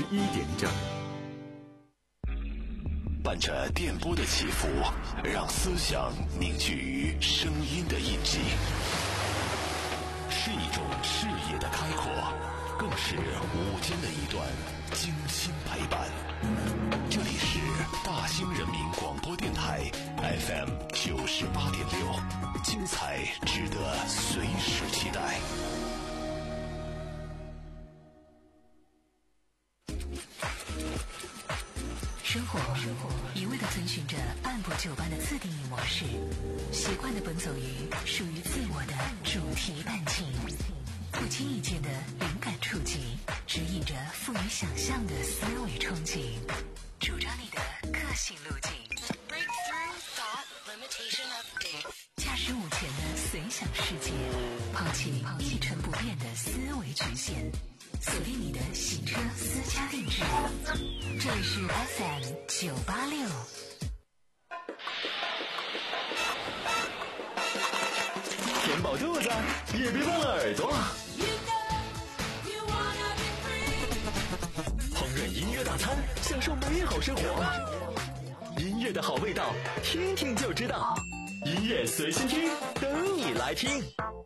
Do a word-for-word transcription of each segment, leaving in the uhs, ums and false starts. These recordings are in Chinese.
一点整。 伴着电波的起伏，让思想凝聚于声音的印记，是一种视野的开阔，更是午间的一段精心陪伴。这里是大兴人民广播电台 F M 九十八点六，精彩值得随时期待。 生活一味地遵循着按部就班的自定义模式，习惯地奔走于属于自我的主题伴情，不经意间的灵感触及，指引着富于想象的思维憧憬，主张你的个性路径。驾驶午前的随想世界，抛弃一成不变的思维局限，锁定你的行车私家定制。这里是 F M 九八六。 填饱肚子，也别忘了耳朵。烹饪音乐大餐，享受美好生活。音乐的好味道，听听就知道。音乐随心听，等你来听。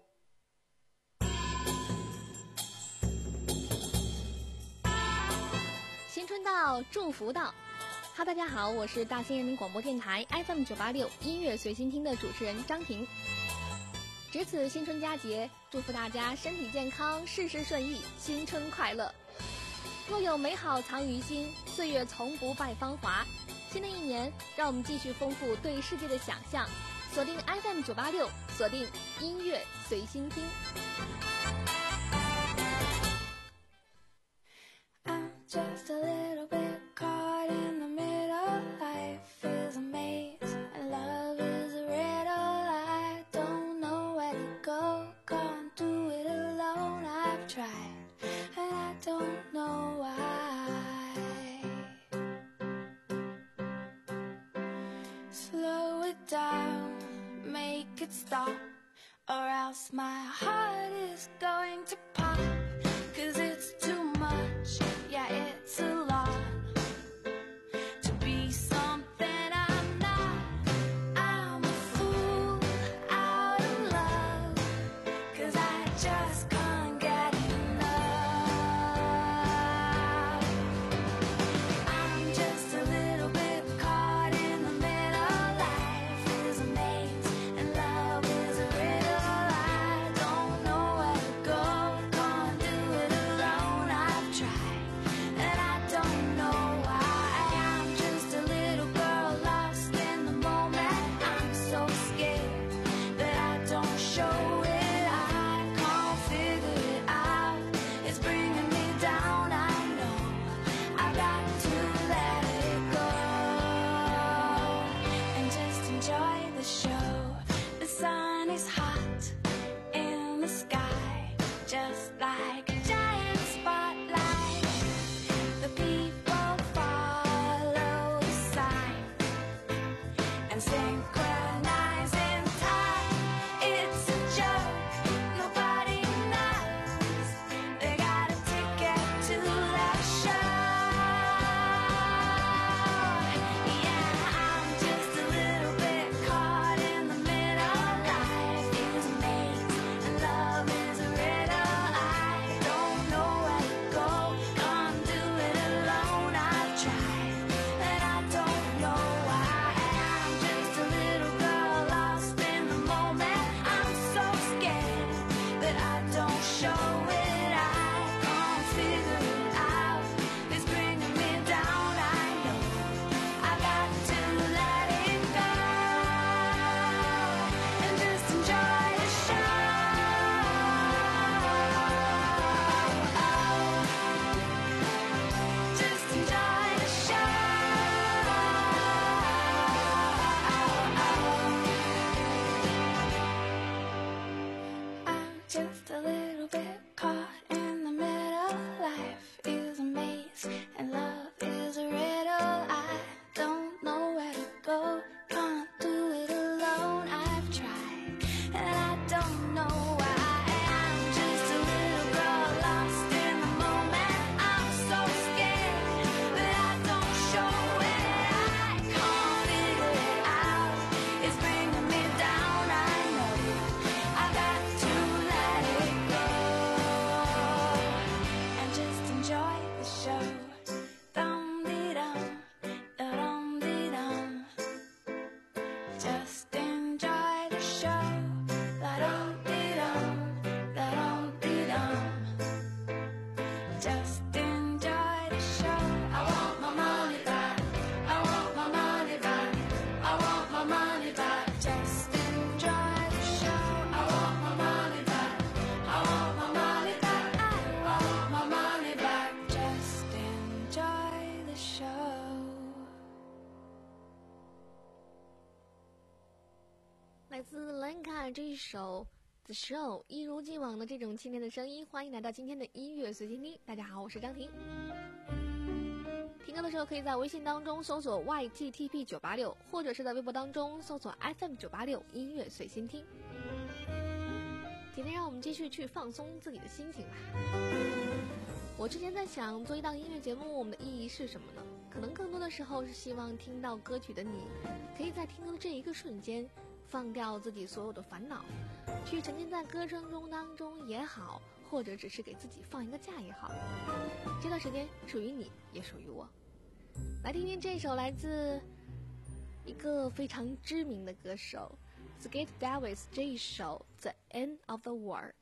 新春到，祝福到。哈，大家好，我是大兴人民广播电台 F M 九八六音乐随心听的主持人张婷。值此新春佳节，祝福大家身体健康，事事顺意，新春快乐。若有美好藏于心，岁月从不败芳华。新的一年，让我们继续丰富对世界的想象，锁定 F M 九八六，锁定音乐随心听。 Just a little bit caught in the middle. Life is a maze and love is a riddle. I don't know where to go, can't do it alone. I've tried and I don't know why. Slow it down, make it stop, or else my heart is going to pop. 'Cause it's too much, yeah, it's a lot. 来自兰卡这一首 The Show， 一如既往的这种清甜的声音，欢迎来到今天的音乐随心听。大家好，我是张婷。听歌的时候可以在微信当中搜索 Y T T P 九八六， 或者是在微博当中搜索 F M 九八六 音乐随心听。今天让我们继续去放松自己的心情吧。我之前在想，做一档音乐节目，我们的意义是什么呢？可能更多的时候是希望听到歌曲的你，可以在听歌的这一个瞬间，放掉自己所有的烦恼，去沉浸在歌声中当中也好，或者只是给自己放一个假也好。这段时间属于你，也属于我。来听听这首来自一个非常知名的歌手 Skate Davis 这一首 The End of the World。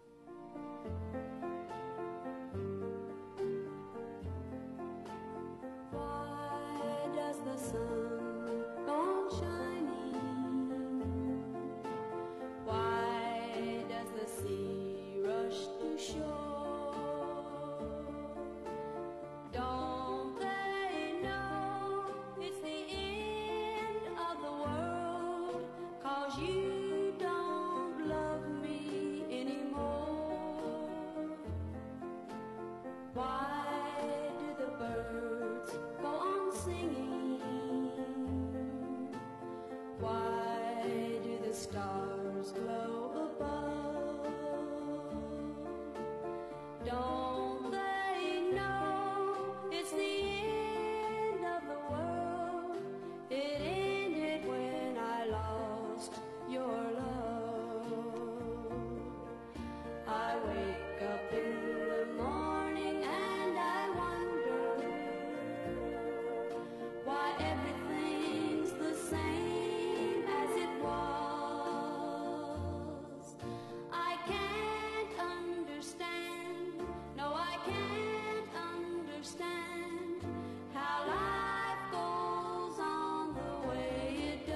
The sun gone shining? Why does the sea rush to shore? Don't they know it's the end of the world? 'Cause you don't love me anymore. Why do the birds go on singing? Why do the stars glow above? Don't they know it's the end of the world? It ended when I lost your love. I wake up in the morning and I wonder why everything's the same as it was. I can't understand, no I can't understand how life goes on the way it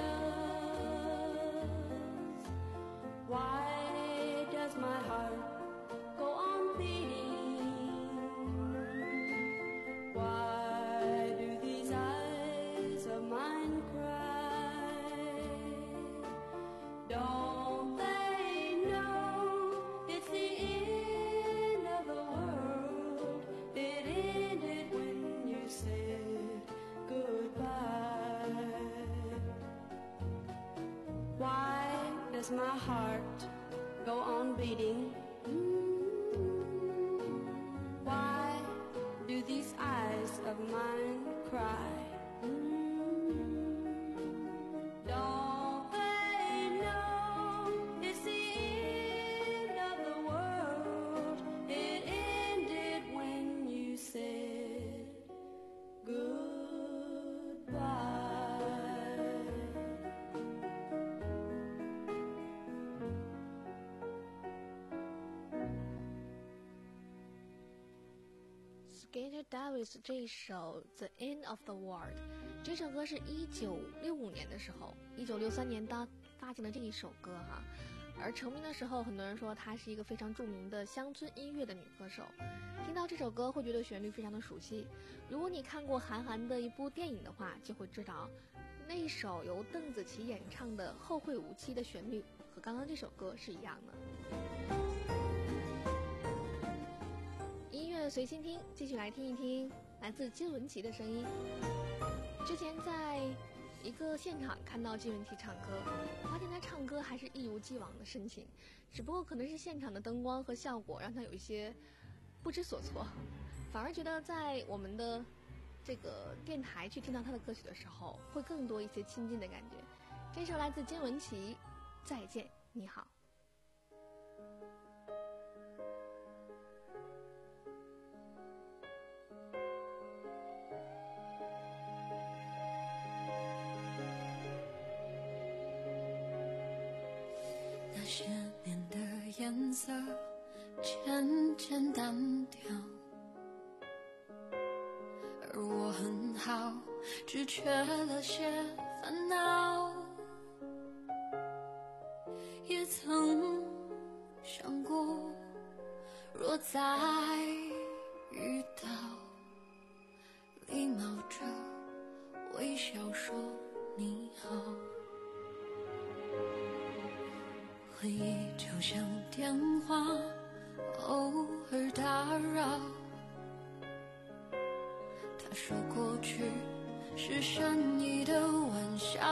does. Why does my heart go on beating? Why do these eyes of mine cry? Don't they know it's the end of the world? It ended when you said goodbye. Why does my heart go on beating? Why do these eyes of mine cry? Don't they know it's the end of the world? It ended when you said goodbye. Skate Davis 这一首 The End of the World， 这首歌是一九六五年的时候，一九六三年当发行的这一首歌哈。而成名的时候，很多人说她是一个非常著名的乡村音乐的女歌手。听到这首歌会觉得旋律非常的熟悉，如果你看过韩寒的一部电影的话，就会知道那一首由邓紫棋演唱的《后会无期》的旋律和刚刚这首歌是一样的。音乐随心听，继续来听一听来自金玟岐的声音。之前在一个现场看到金玟岐唱歌，发现他唱歌还是一如既往的深情，只不过可能是现场的灯光和效果让他有一些不知所措，反而觉得在我们的这个电台去听到他的歌曲的时候，会更多一些亲近的感觉。这首来自金玟岐，再见你好。 那些年的颜色渐渐淡掉，而我很好，只缺了些烦恼。也曾想过，若再遇到，礼貌着微笑说你好。 电话偶尔打扰。他说过去是善意的玩笑，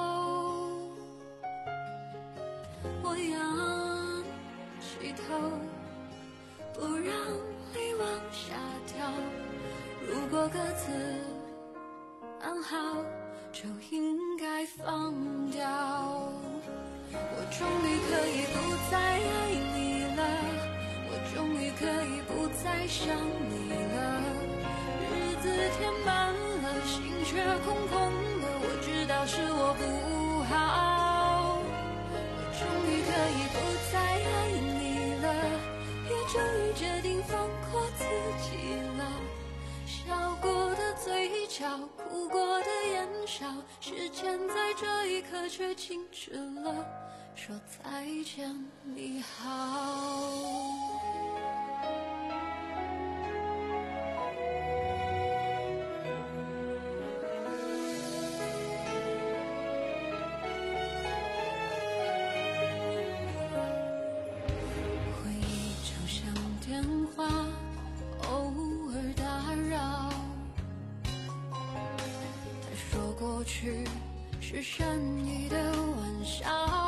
我仰起头，不让泪往下掉。如果各自安好，就应该放掉。我终于可以不再爱你了，我终于可以不再想你了。日子填满了，心却空空的，我知道是我不好。我终于可以不再爱你了，也终于决定放过自己了。笑过的嘴角，哭过的眼梢，时间在这一刻却静止了，说再见你好。过去是善意的玩笑，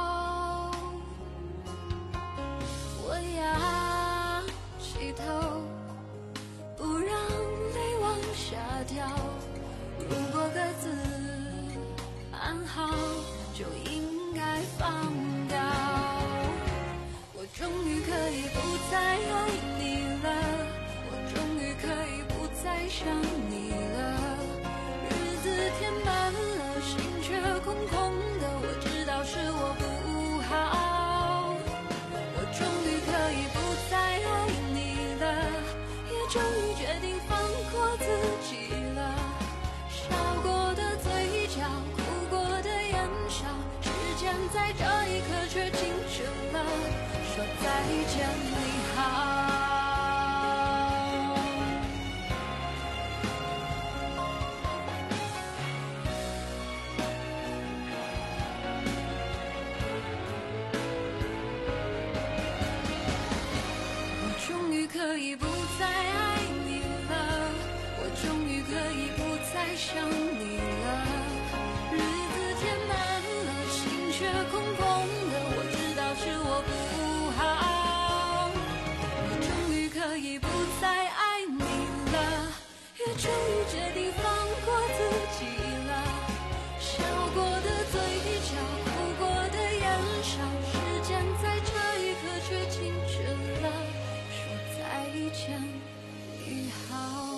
我仰起头，不让泪往下掉。如果各自安好，就应该放掉。我终于可以不再爱你了，我终于可以不再想你了。填满了，心却空空的，我知道是我不好。我终于可以不再爱你了，也终于决定放过自己了。笑过的嘴角，哭过的眼梢，时间在这一刻却静止了，说再见你好。可以不再爱你了，我终于可以不再想你了。日子填满了，心却空空的，我知道是我不好。我终于可以不再爱你了，也终于决定放过自己了。笑过的嘴角，哭过的眼梢，时间在这一刻却静止了，再见你好。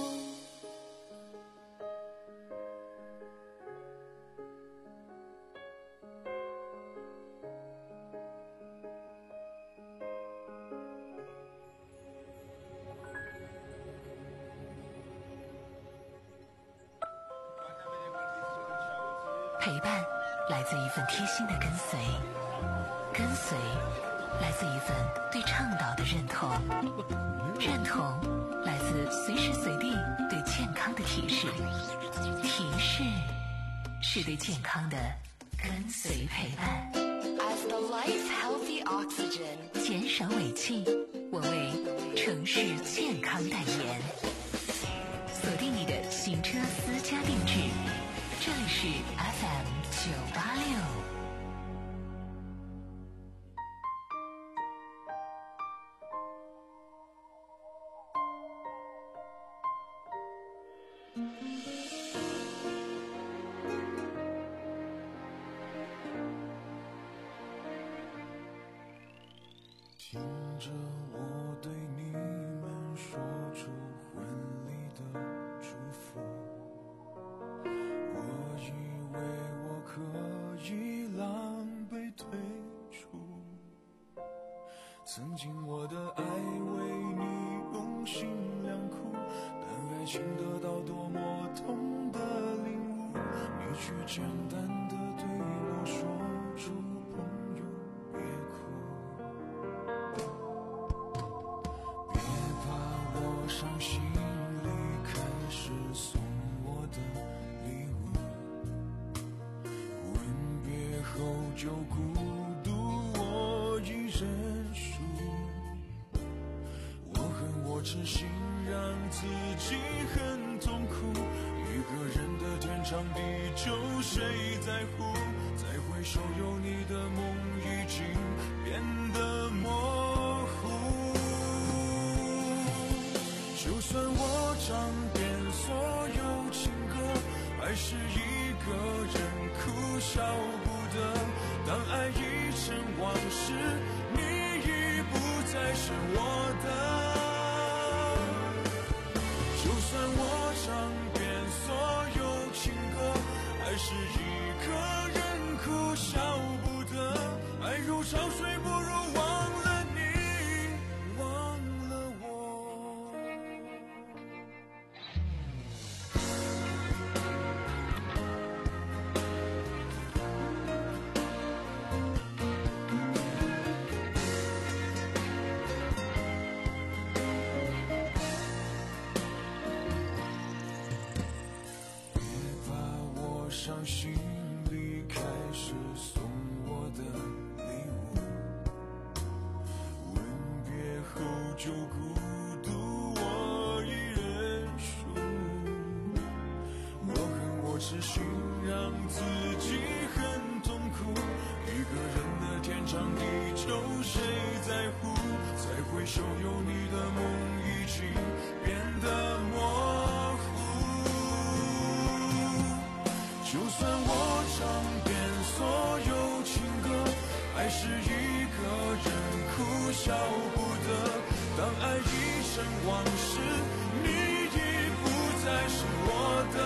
陪伴来自一份贴心的跟随，跟随来自一份对倡导的认同，认同来自随时随地对健康的提示，提示是对健康的跟随陪伴。 As the life healthy oxygen， 减少尾气，我为城市健康代言。锁定你的行车私家定制，这里是 F M 九八六。 听着我对你们说出婚礼的祝福，我以为我可以狼狈退出，曾经我的爱为你用心良苦，但爱情得到多么痛的领悟，你却简单的对我说出朋友别哭，别怕我伤心离开时送我的礼物，吻别后就孤独我已认输， 痴心让自己很痛苦，一个人的天长地久谁在乎，再回首有你的梦已经变得模糊。就算我唱遍所有情歌，还是一个人哭笑不得，当爱已成往事，你已不再是我的。就算我唱遍所有情歌，还是一个人哭笑不得，爱如潮水，不如忘了你，忘了我。伤心离开时送我的礼物，吻别后就孤独我一人数。我恨我痴心让自己很痛苦，一个人的天长地久谁在乎，再回首有你的梦已经变得模糊。就算我唱遍所有情歌，还是一个人哭笑不得，当爱已成往事，你已不再是我的。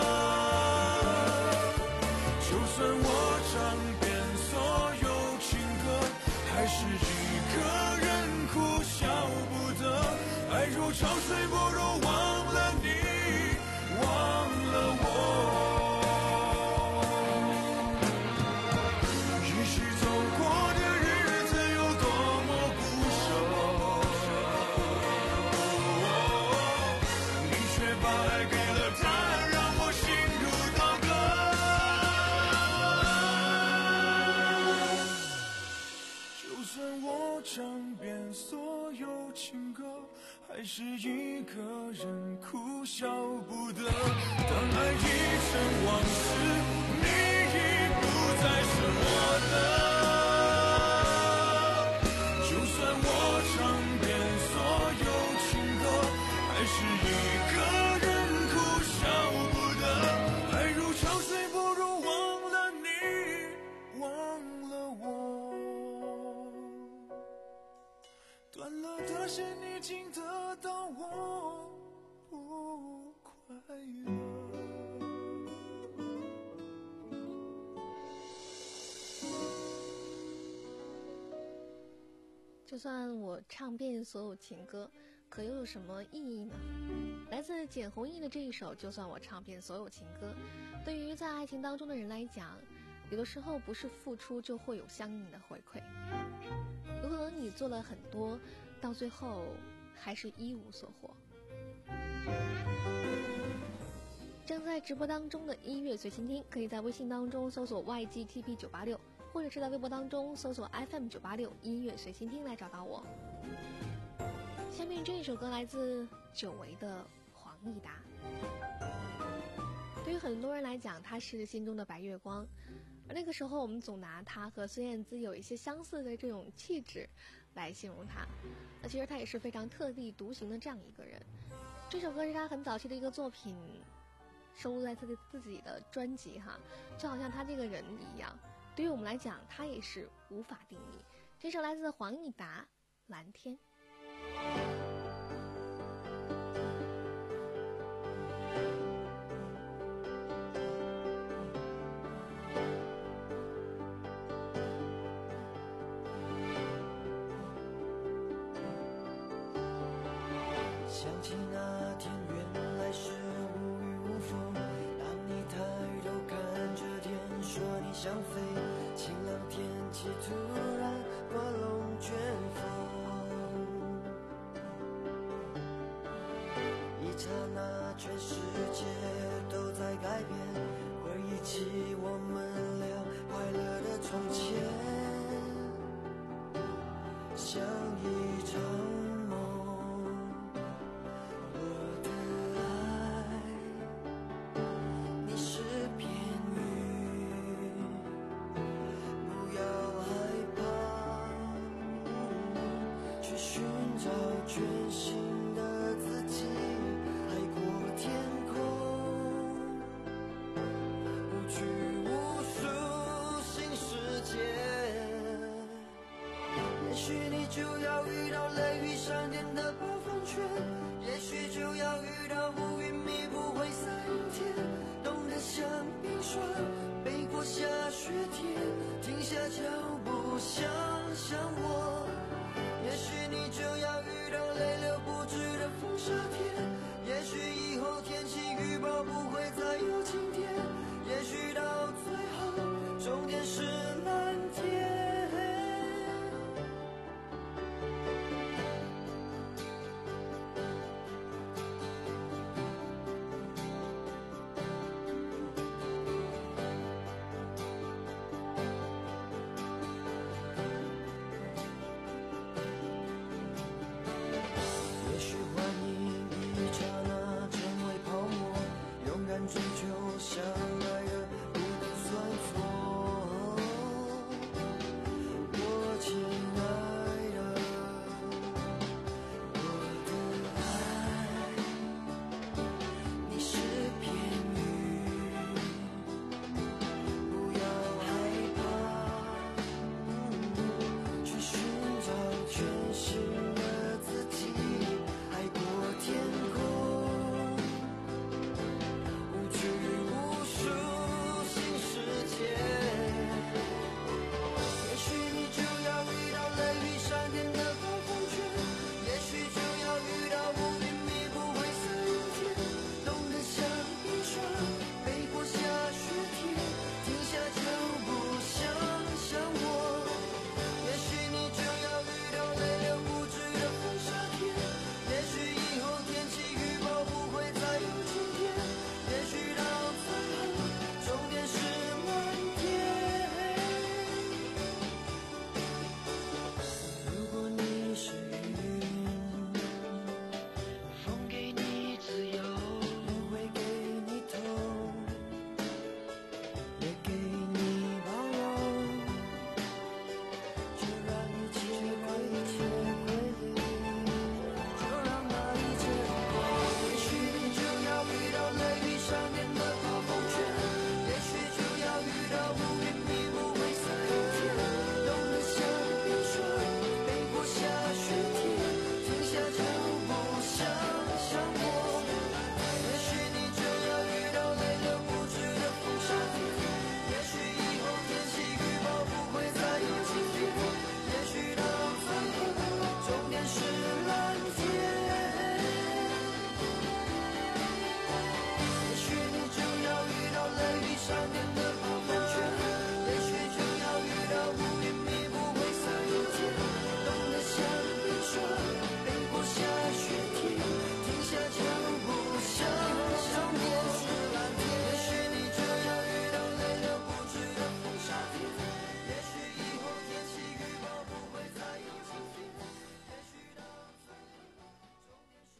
就算我唱遍所有情歌，还是一个人哭笑不得，爱如潮水，不如忘了你，忘了我。唱遍所有情歌，还是一个人哭笑不得，当爱已成往事，你已不再是我的。就算我唱遍所有情歌，还是一个人哭笑不得，爱如潮水，不如忘了你，忘了我。断了的线已经得到我不快乐。 就算我唱遍所有情歌，可又有什么意义呢？来自简弘毅的这一首《就算我唱遍所有情歌》，对于在爱情当中的人来讲，有的时候不是付出就会有相应的回馈。有可能你做了很多，到最后还是一无所获。正在直播当中的音乐随心听，可以在微信当中搜索 Y G T P 九八六，或者是在微博当中搜索 F M 九八六音乐随心听来找到我。下面这一首歌来自久违的黄义达。对于很多人来讲，他是心中的白月光，而那个时候我们总拿他和孙燕姿有一些相似的这种气质来形容他，那其实他也是非常特立独行的这样一个人。这首歌是他很早期的一个作品，收录在他的自己的专辑哈，就好像他这个人一样，对于我们来讲他也是无法定义。这首来自黄义达《蓝天》。 想起那天原来是无雨无风，当你抬头看着天说你想飞，晴朗天气突然刮龙卷风，一刹那全世界都在改变，回忆起我们俩快乐的从前，像一场梦寻找全新的自己，海阔天空，无拘无束新世界。也许你就要遇到雷雨闪电的暴风圈，也许就要遇到乌云密布灰色阴天，冻得像冰霜，背过下雪天，停下脚步想想我。也许你就要遇到泪流不止的风沙天，也许以后天气预报不会再有晴天，也许到最后终点是蓝天。也许幻影一刹那成为泡沫，勇敢追求相爱的不能算错。我亲爱的，我的爱，你是片羽，不要害怕，去寻找全新的自己，海阔天空，无拘无束新世界。也许你就要遇到雷雨闪电的暴风圈，也许就要遇到乌云密布灰色阴天，冻得像冰霜，背过下雪天，停下脚步想想我。也许你就要遇到泪流不止的风沙天，也许以后天气预报不会再有晴天，也许到最后终点是蓝天。如果你是云，风给你自由，也会给你痛，也给你包容，就让一切归零，就让那一切过。也许你就要遇到雷雨闪电的暴风圈，也许就要遇到乌云密布灰色阴天，冻得像冰霜，背过下雪天，停下脚步想想我。也许你就要遇到泪流不止的风沙天，也许以后天气预报不会再有晴天，也许到最后终点是蓝天。也许你就要遇到雷雨闪电的暴风圈，也许就要遇到乌云密布灰色阴天，冻得像冰霜，背过下雪天，停下脚步想想我。也许你就要遇到泪流不止的风沙天，也许以后天气预报不会再有晴天，也许到最后终点是。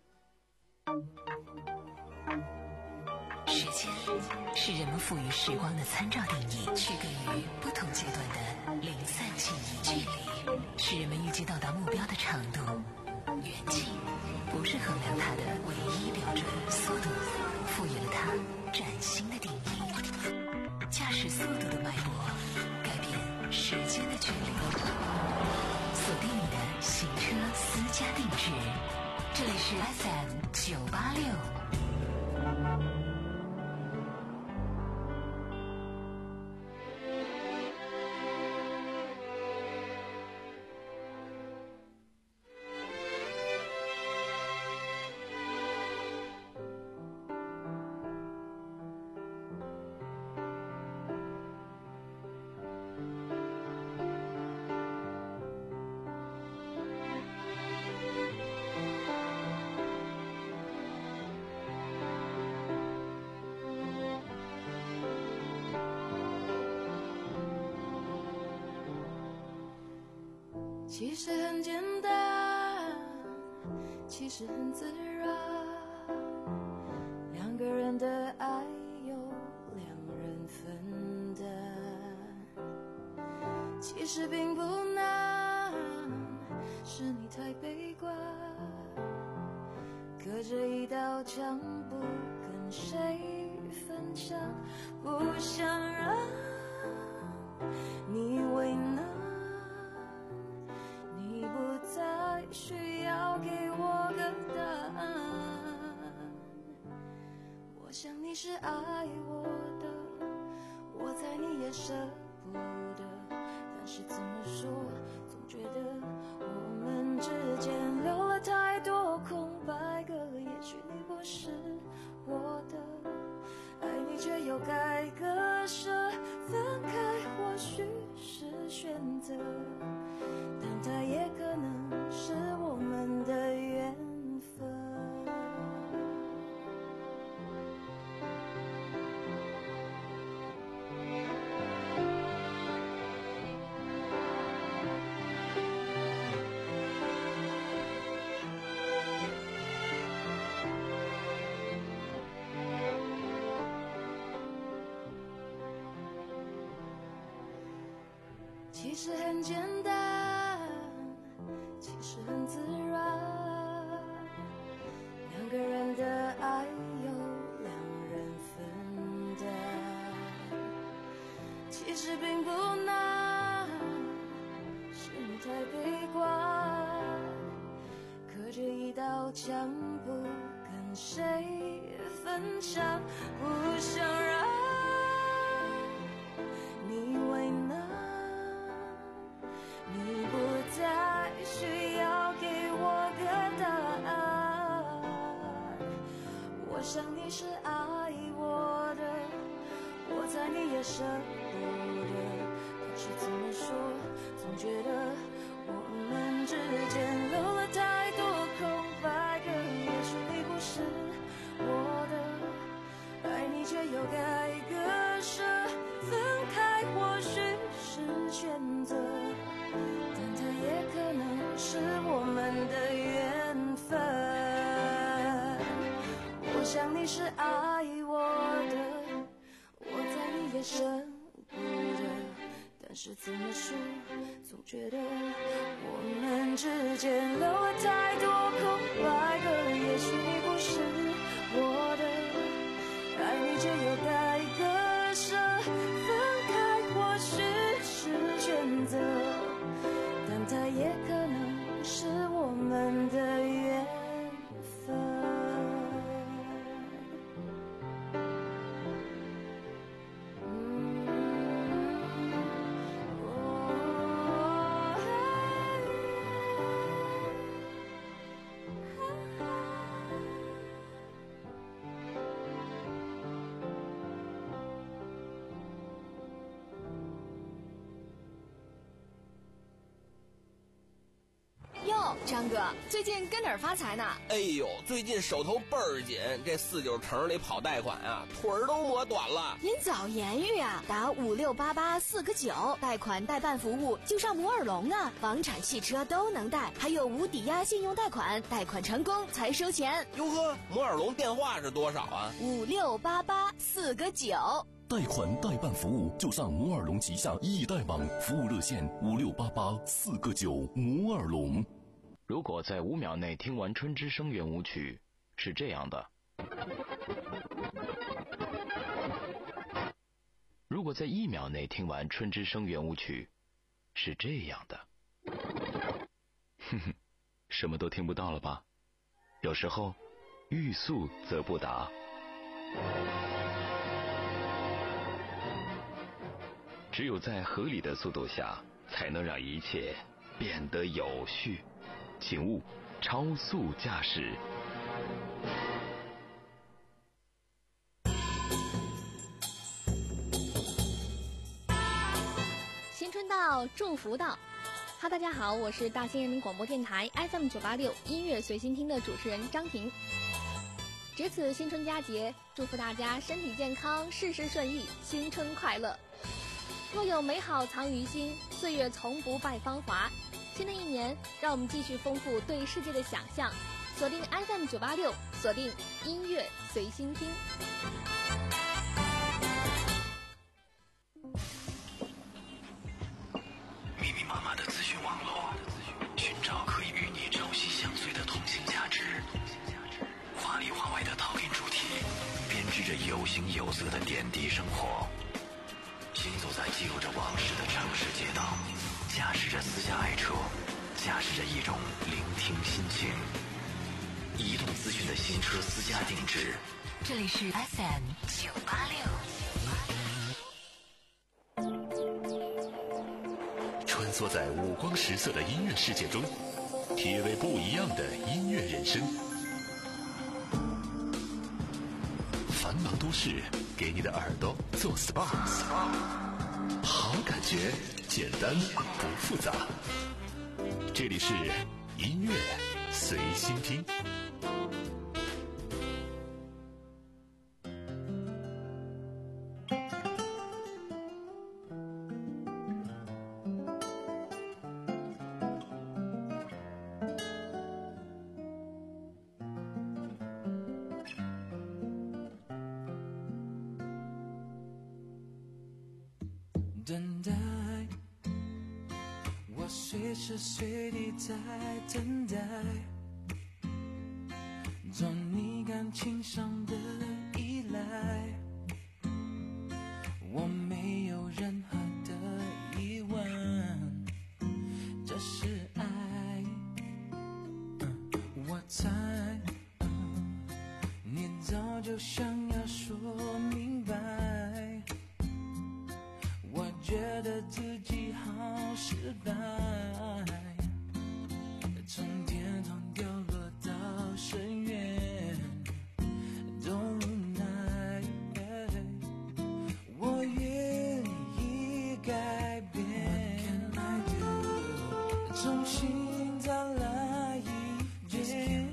时间是人们赋予时光的参照定义，区隔于不同阶段的零散记忆。距离是人们预计到达目标的长度，远近不是衡量它的唯一标准。速度赋予了它崭新的定义。驾驶速度的脉搏改变时间的距离。锁定你的行车私家定制，这里是 F M 九八六。 其实很简单，其实很自然，两个人的爱由两人分担，其实并不难，是你你太悲观，隔着一道墙不跟谁分享，不想让你为难，你不再需要给我个答案。我想你是爱我的，我猜你也舍不得，但是怎么说，总觉得我们之间留了太多空白格，也许你不是我的，爱你却又该割舍，分开或许是选择，但它也可能是我们的缘分。其实很简单，其实很自然，两个人的爱由两人分担，其实并不难，是你太悲观，隔着一道墙不跟谁分享，不想让你为难，你不再需要给我个答案。我想你是爱我的，我猜你也舍不得，但是怎么说，总觉得我们之间留了太多空白格，也许你不是我的，爱你却又该割舍，分开或许是选择，但它也可能是我们的缘分。我想你是爱我的，我猜你也舍不得，但是怎么说，总觉得我们之间留了太多空白格，也许你不是我的，爱你却又该割舍，分开或许是选择，但它也可能是我们的缘分。 哟，张哥，最近跟哪儿发财呢？ 哎呦，最近手头倍儿紧，这四九城里跑贷款啊，腿儿都磨短了。 您早言语啊，打五六八八四个九，贷款代办服务就上摩尔龙啊，房产、汽车都能贷，还有无抵押信用贷款，贷款成功才收钱。 哟呵，摩尔龙电话是多少啊？ 五六八八四个九。 贷款代办服务就上摩尔龙旗下易贷网，服务热线五六八八四个九。摩尔龙。 如果在五秒内听完春之声圆舞曲，是这样的；如果在一秒内听完春之声圆舞曲，是这样的。哼哼，什么都听不到了吧？有时候，欲速则不达。只有在合理的速度下，才能让一切变得有序。请勿超速驾驶。 新春到，祝福到。哈，大家好，我是大兴人民广播电台 F M 九八六音乐随心听的主持人张婷。值此新春佳节，祝福大家身体健康，事事顺意，新春快乐。若有美好藏于心，岁月从不败芳华。新的一年，让我们继续丰富对世界的想象。锁定 F M 九八六，锁定音乐随心听。 密密麻麻的资讯网络，寻找可以与你织着有形有色的点滴生活。行走在记录着往事的城市街道，驾驶着私家爱车，驾驶着一种聆听心情。移动资讯的新车私家定制， 这里是 F M 九八六。 穿梭在五光十色的音乐世界中，体味不一样的音乐人生。繁忙都市给你的耳朵做 S P A， 好感觉简单不复杂。这里是音乐随心听。 等待，我随时随地在等待，做你感情上的依赖，我没有任何的疑问，这是爱，嗯、我猜、嗯、你早就想要说明白，我觉得自己好失败，从天堂掉落到深渊都无奈，我愿意改变，重新再来一遍，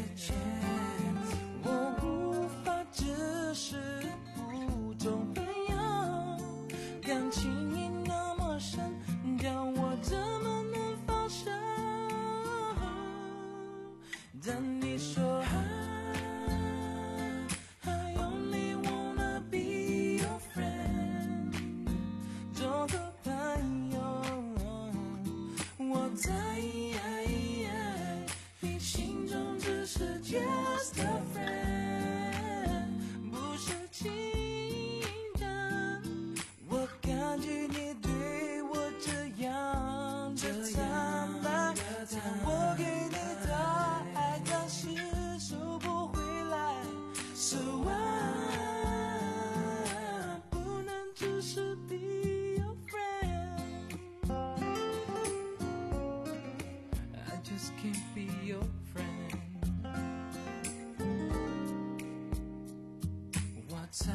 我无法只是普通朋友，感情已那么深，叫我怎么能放手？但你说 I only wanna be your friend， 做个朋友，我在你心中只是 just a friend， 不是情人。我感激你对我这样的坦白，但我给你的爱暂时收不回来， So I 不能只是 be your friend， I just can't be your friend， 我猜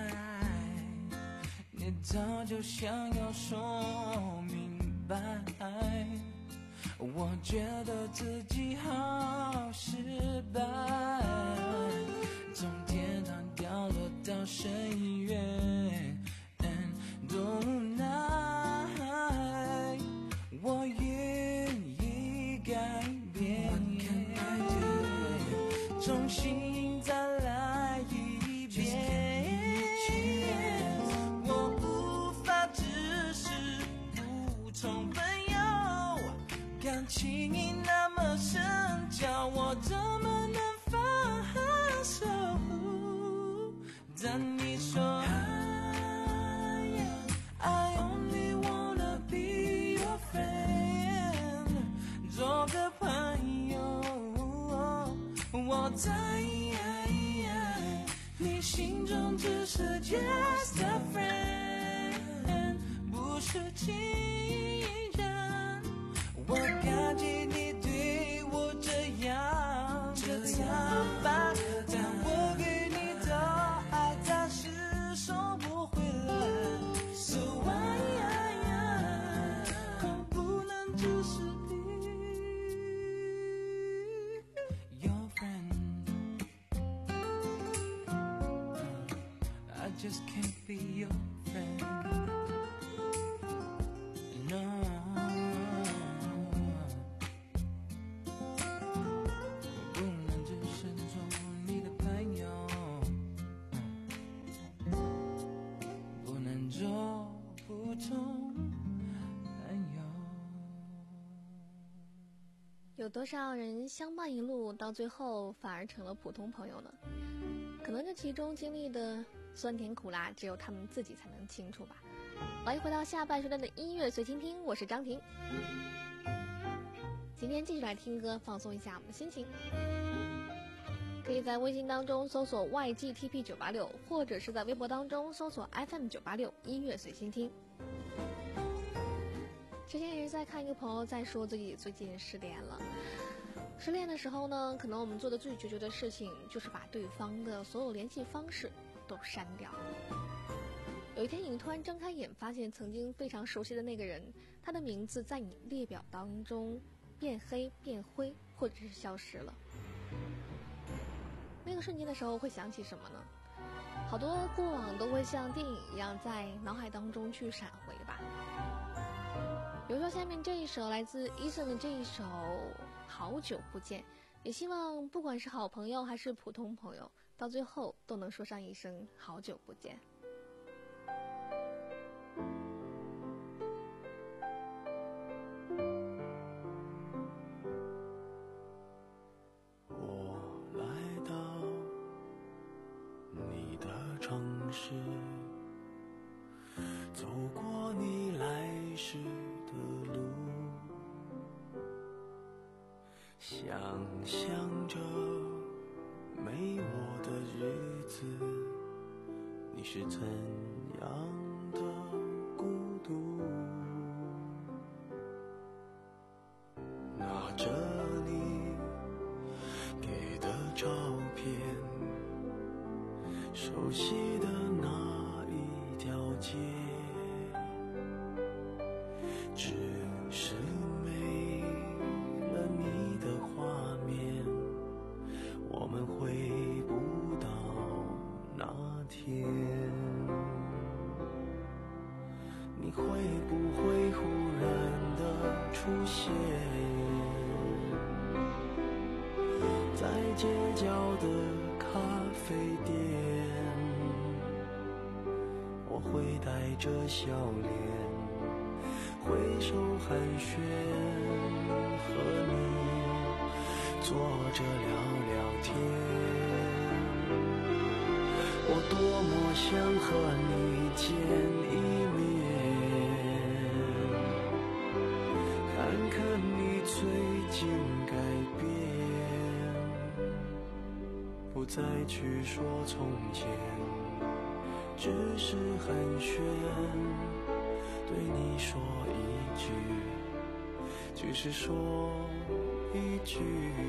你早就想要说明白，我觉得自己好失败，从天堂掉落到深渊多无奈，我愿意改变，重新再来一遍，我无法只是普通朋友，感情已那么深，叫我怎么能放手？但你说 I only wanna be your friend， 做个朋友，我在你心中只是 just a friend， 不是情人。我感激你对我这样的坦白，但我给你的爱暂时收不回来， So I 不能只是 be your friend， I just can't be your friend，No， 不能只是做你的朋友，不能做普通朋友。 有多少人相伴一路，到最后反而成了普通朋友呢？ 可能这其中经历的酸甜苦辣，只有他们自己才能清楚吧。欢迎回到下半时段的音乐随心听，我是张婷。今天继续来听歌，放松一下我们的心情。可以在微信当中搜索 Y G T P 九八六，或者是在微博当中搜索 F M 九八六音乐随心听。之前也是在看一个朋友在说自己最近失恋了。失恋的时候呢，可能我们做的最决绝的事情就是把对方的所有联系方式都删掉。有一天你突然睁开眼，发现曾经非常熟悉的那个人，他的名字在你列表当中变黑变灰，或者是消失了。那个瞬间的时候会想起什么呢？好多过往都会像电影一样在脑海当中去闪回吧。比如说下面这一首来自 Eason 的这一首好久不见，也希望不管是好朋友还是普通朋友，到最后都能说上一声好久不见。 走过你来时的路，想象着没我的日子，你是怎样的孤独。拿着你给的照片，熟悉的那一条街，只是没了你的画面，我们回不到那天。你会不会忽然的出现在街角的咖啡店？我会带着笑脸挥手寒暄，和你坐着聊聊天。我多么想和你见一面，看看你最近改变，不再去说从前，只是寒暄，对你说一句，只是说一句，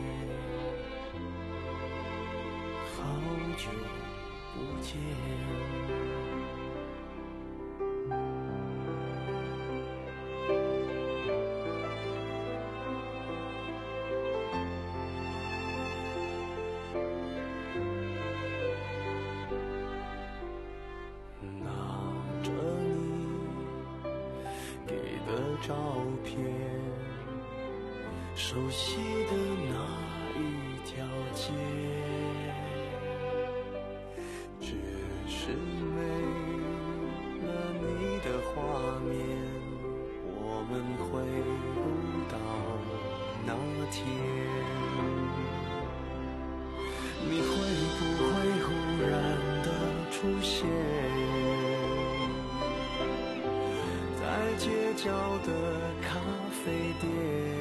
好久不见。照片，熟悉的那一条街，只是没了你的画面，我们回不到那天。你会不会忽然的出现在街角的咖啡店？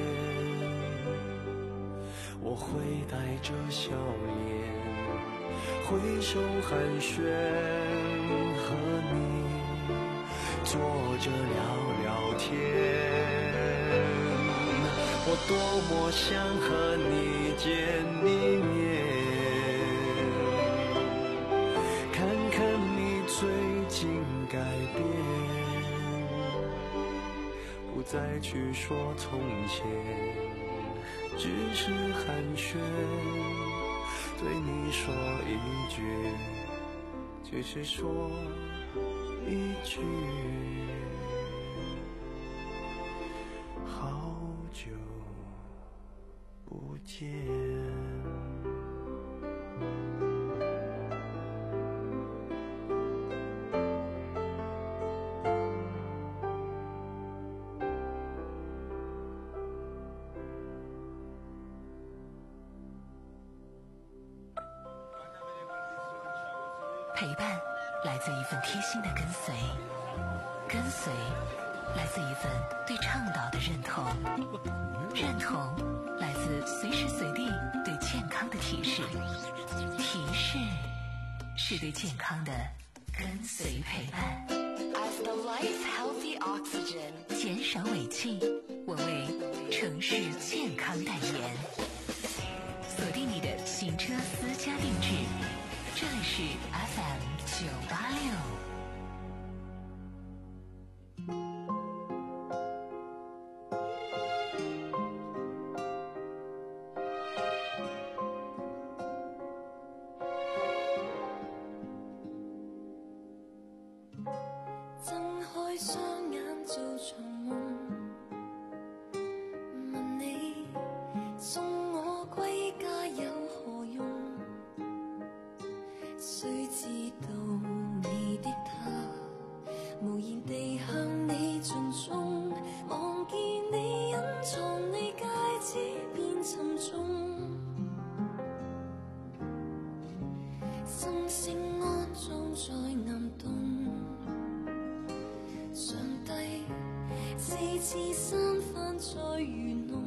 我会带着笑脸挥手寒暄，和你坐着聊聊天。我多么想和你见一面，看看你最近改变，不再去说从前，只是寒暄，对你说一句，只是说一句，好久不见。 陪伴来自一份贴心的跟随，跟随来自一份对倡导的认同，认同来自随时随地对健康的提示，提示是对健康的跟随陪伴。 As the life healthy oxygen， 减少尾气，我为城市健康代言。锁定你的行车私家定制，这里是 F M 九八六。 睜開雙眼做場夢，問你送我歸家有何用？誰知道你的他無言地向你盡忠，望見你隱藏你戒指變沉重，心聲安裝在暗洞。上帝四次三番在愚弄，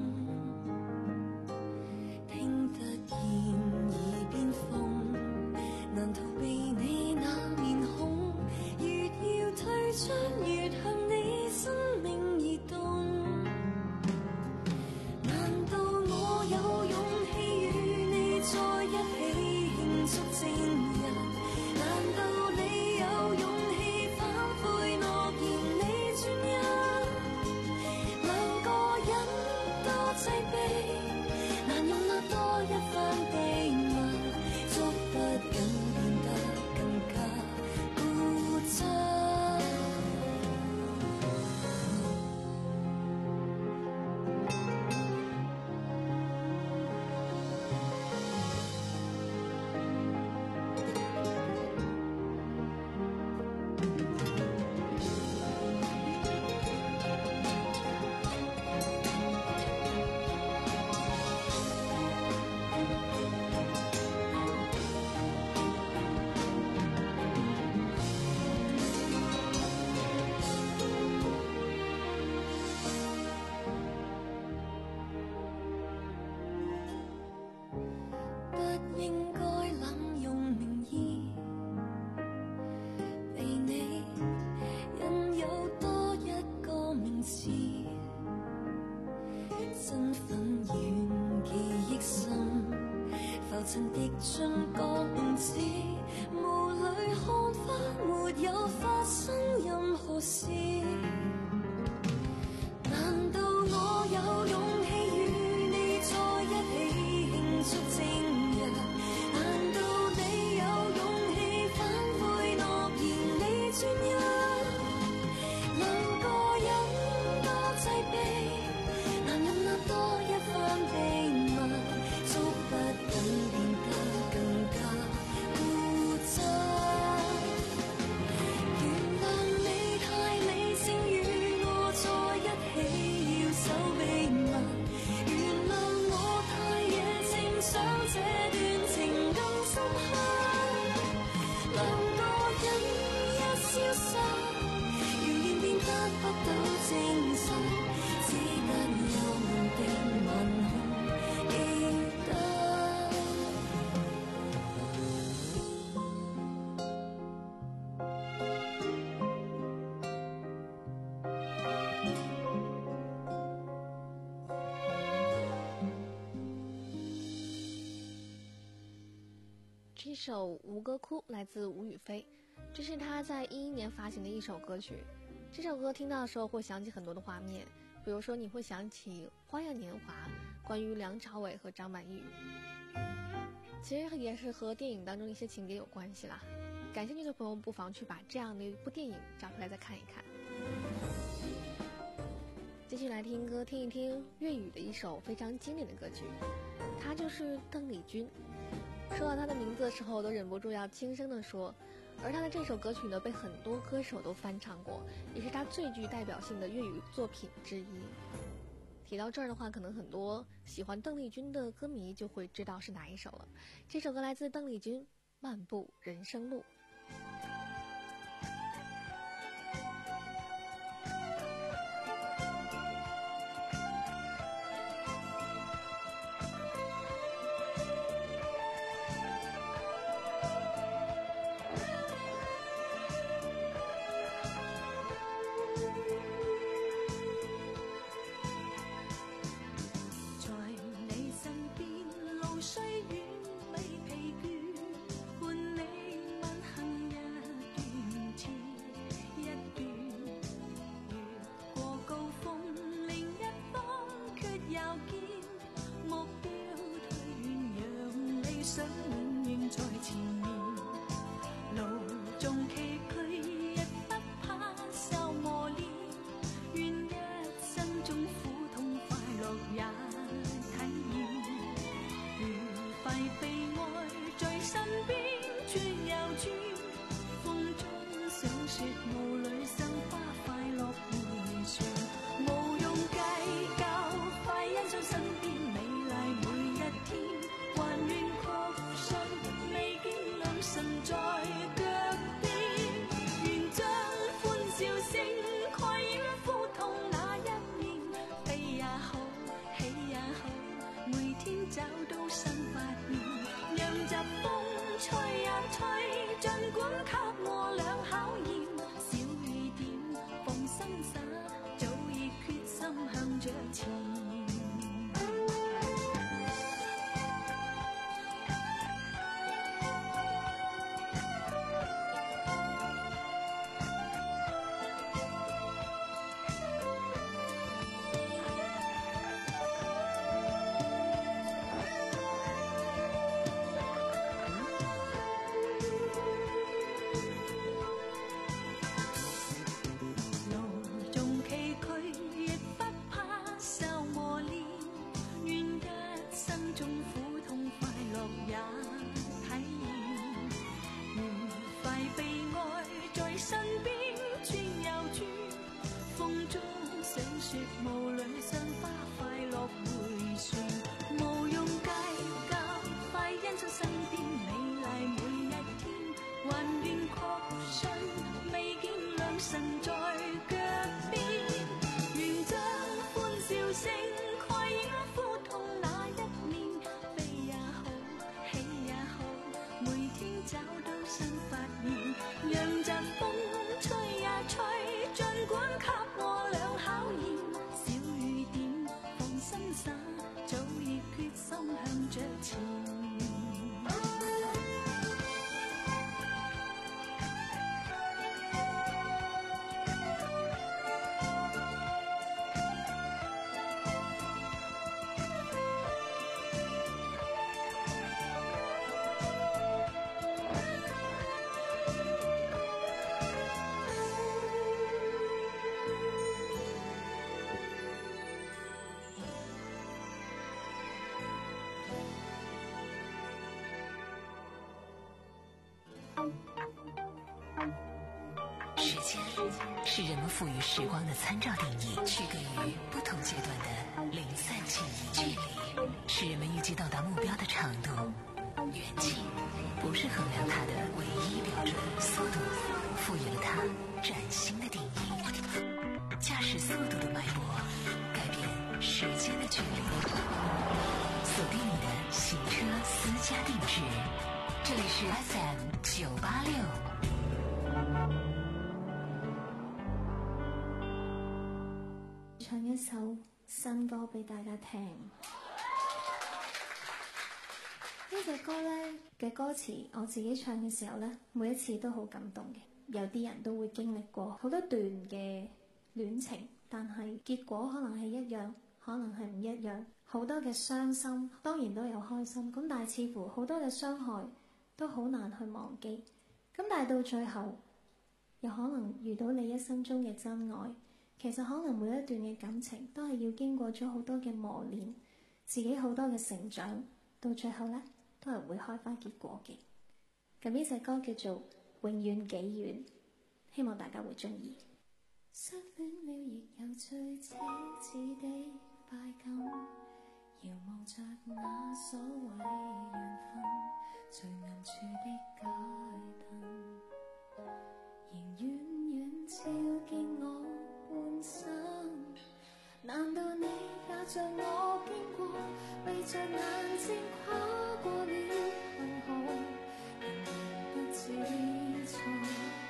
聽得現已變瘋，難逃避你那面孔，越要退出越向你生命移動。難道我有勇氣與你在一起慶祝正日？難道你有勇氣反悔諾言？兩個人多擠迫，難容納多一番秘密，捉不緊變得更加固執。曾跌進鋼子霧裏看返，沒有發生任何事。難道我有勇氣與你在一起慶祝正日？難道你有勇氣反悔諾言你專一？兩個人多擠迫，難容納多一番秘密，捉不緊變得更加固執。原諒你太理性，與我在一起要守秘密。原諒我太野性，想這段情更深刻。兩個人一消失，謠言變得不到證實，只得幽暗的問號記得。 这首《吴哥窟》来自吴雨霏，这是他在一一年发行的一首歌曲。这首歌听到的时候会想起很多的画面，比如说你会想起《花样年华》，关于梁朝伟和张曼玉，其实也是和电影当中的一些情节有关系啦。感兴趣的朋友不妨去把这样的一部电影找出来再看一看。继续来听歌，听一听粤语的一首非常经典的歌曲，他就是邓丽君。说到他的名字的时候，都忍不住要轻声地说。而他的这首歌曲呢，被很多歌手都翻唱过，也是他最具代表性的粤语作品之一。提到这儿的话，可能很多喜欢邓丽君的歌迷就会知道是哪一首了。这首歌来自邓丽君《漫步人生路》。 想永遠在前面，路縱崎嶇亦不怕受磨練，願一生中苦痛快樂也體驗，愉快悲哀在身邊轉又轉，風中想說霧裏生花快樂回旋，無用計較，快欣賞身邊美麗每一天，還願確信未見兩神在腳邊，願將歡笑聲蓋掩苦痛那一面，悲也好，喜也好，每天找到新發現，讓疾風吹呀吹，儘管給我倆考驗，小雨點放心灑，早已決心向着前。 时间是人们赋予时光的参照定义，区隔于不同阶段的零散记忆。距离是人们预计到达目标的长度，远近不是衡量它的唯一标准。速度赋予了它崭新的定义，驾驶速度的脉搏改变时间的距离。锁定你的行车私家定制，这里是 F M 九八六。 唱一首新歌俾大家聽。呢隻歌呢嘅歌詞，我自己唱嘅時候呢，每一次都好感動嘅。有啲人都會經歷過好多段嘅戀情，但係結果可能係一樣，可能係唔一樣。好多嘅傷心，當然都有開心，咁但係似乎好多嘅傷害都好難去忘記。咁但係到最後，有可能遇到你一生中嘅真愛。其實可能每一段嘅感情都係要經過咗好多嘅磨練，自己好多嘅成長，到最後呢，都係會開花結果嘅。咁呢隻歌叫做永遠幾遠，希望大家會中意。失戀了亦有最奢侈的快感，遙望着那所謂緣分，最暗處的街燈，仍遠遠照見我半生。難道你也像我經過，閉着眼睛跨過了困河，仍然不知錯，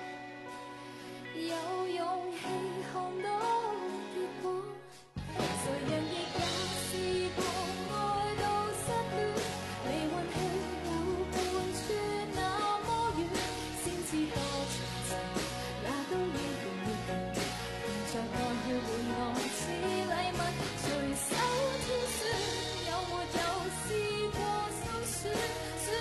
有勇氣看到結果。誰人亦有試過愛到失戀，離溫去了半寸那麼遠，先知多長情也都要用力停，憑着愛去換我似禮物，隨手挑選，有沒有試過心酸？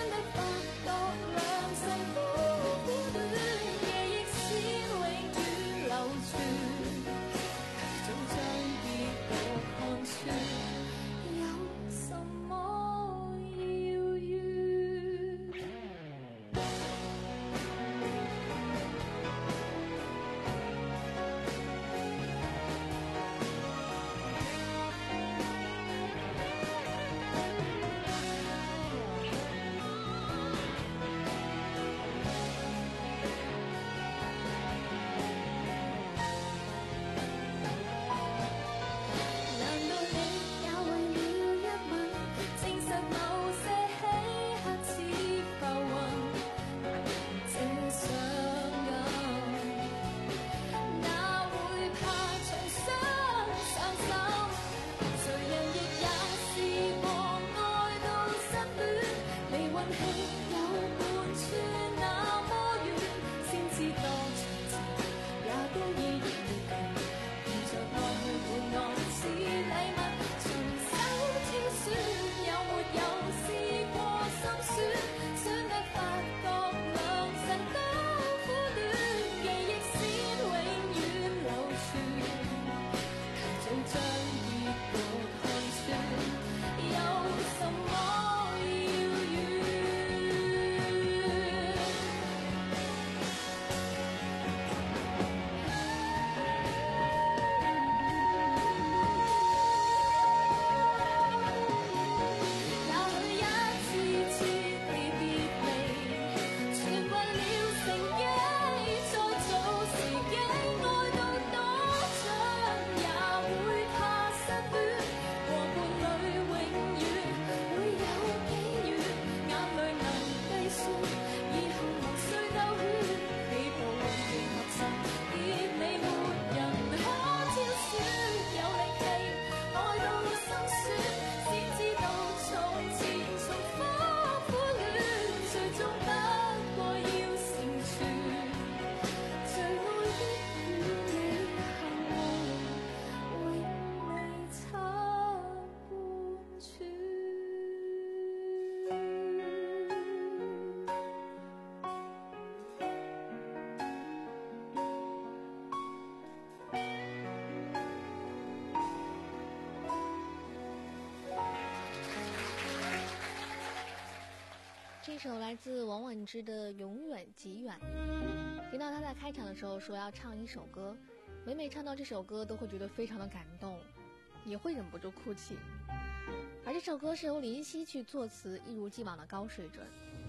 首来自王菀之的《永远极远》。听到他在开场的时候说要唱一首歌，每每唱到这首歌都会觉得非常的感动，也会忍不住哭泣。而这首歌是由林夕去作词，一如既往的高水准。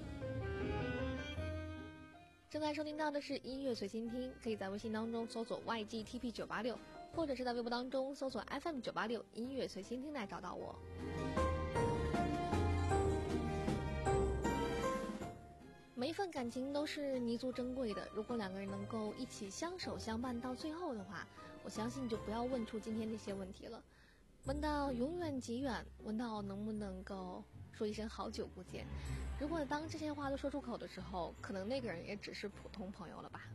正在收听到的是音乐随心听，可以在微信当中搜索 Y G T P 九八六，或者是在微博当中搜索 F M 九八六音乐随心听来找到我。每一份感情都是弥足珍贵的，如果两个人能够一起相守相伴到最后的话，我相信就不要问出今天这些问题了。问到永远极远，问到能不能够说一声好久不见，如果当这些话都说出口的时候，可能那个人也只是普通朋友了吧。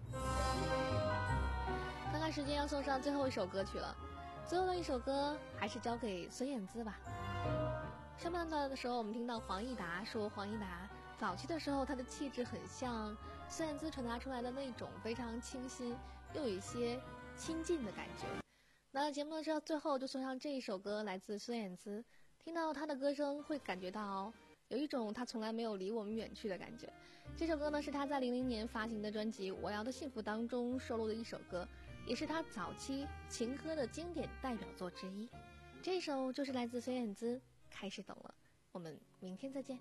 看看时间，要送上最后一首歌曲了，最后的一首歌还是交给孙燕姿吧。上半段的时候我们听到黄义达说，黄义达早期的时候他的气质很像孙燕姿传达出来的那种非常清新又有一些亲近的感觉。那节目的最后就送上这一首歌，来自孙燕姿，听到她的歌声会感觉到有一种她从来没有离我们远去的感觉。这首歌呢是她在零零年发行的专辑《我要的幸福》当中收录的一首歌，也是她早期情歌的经典代表作之一。这首就是来自孙燕姿《开始懂了》，我们明天再见。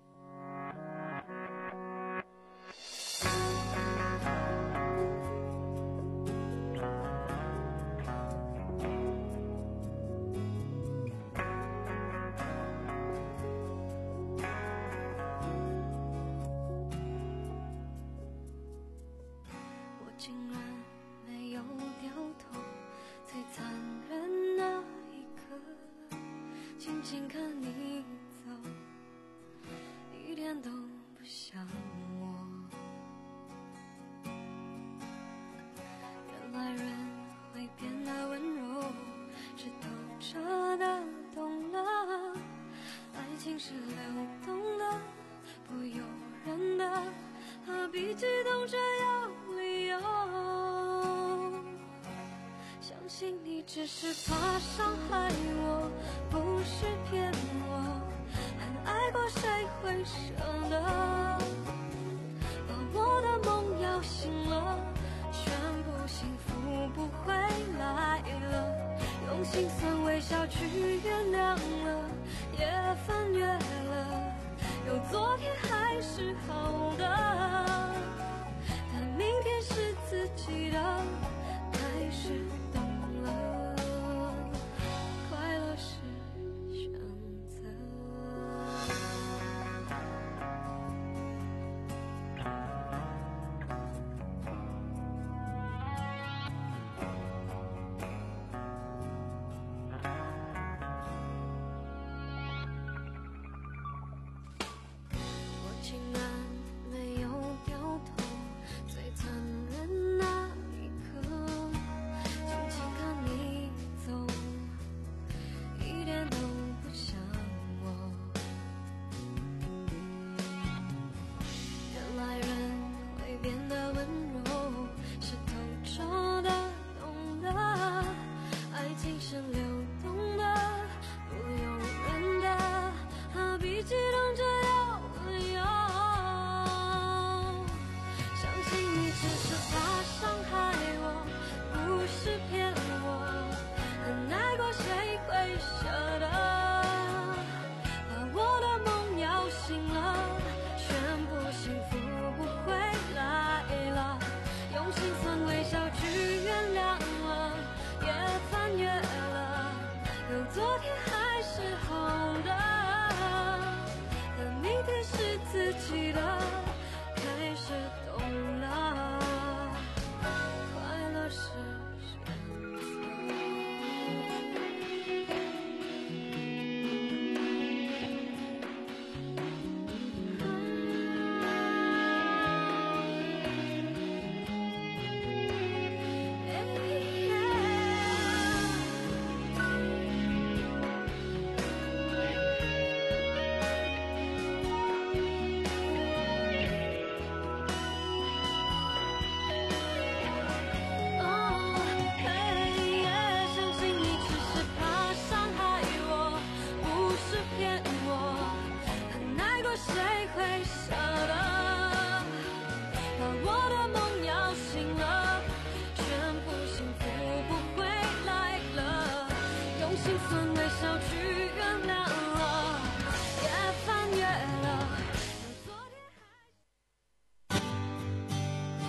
静看你走，一点都不像我。原来人会变得温柔，是透彻的懂了。爱情是流动的，不由人的，何必激动着有理由？相信你只是怕伤害我，不是骗我，还爱过谁会舍得？把我的梦摇醒了，宣布幸福不会来了，用心酸微笑去原谅了，也翻越了，有昨天还是好的，但明天是自己的，开始懂了，快乐是选择。我竟然没有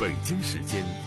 北京时间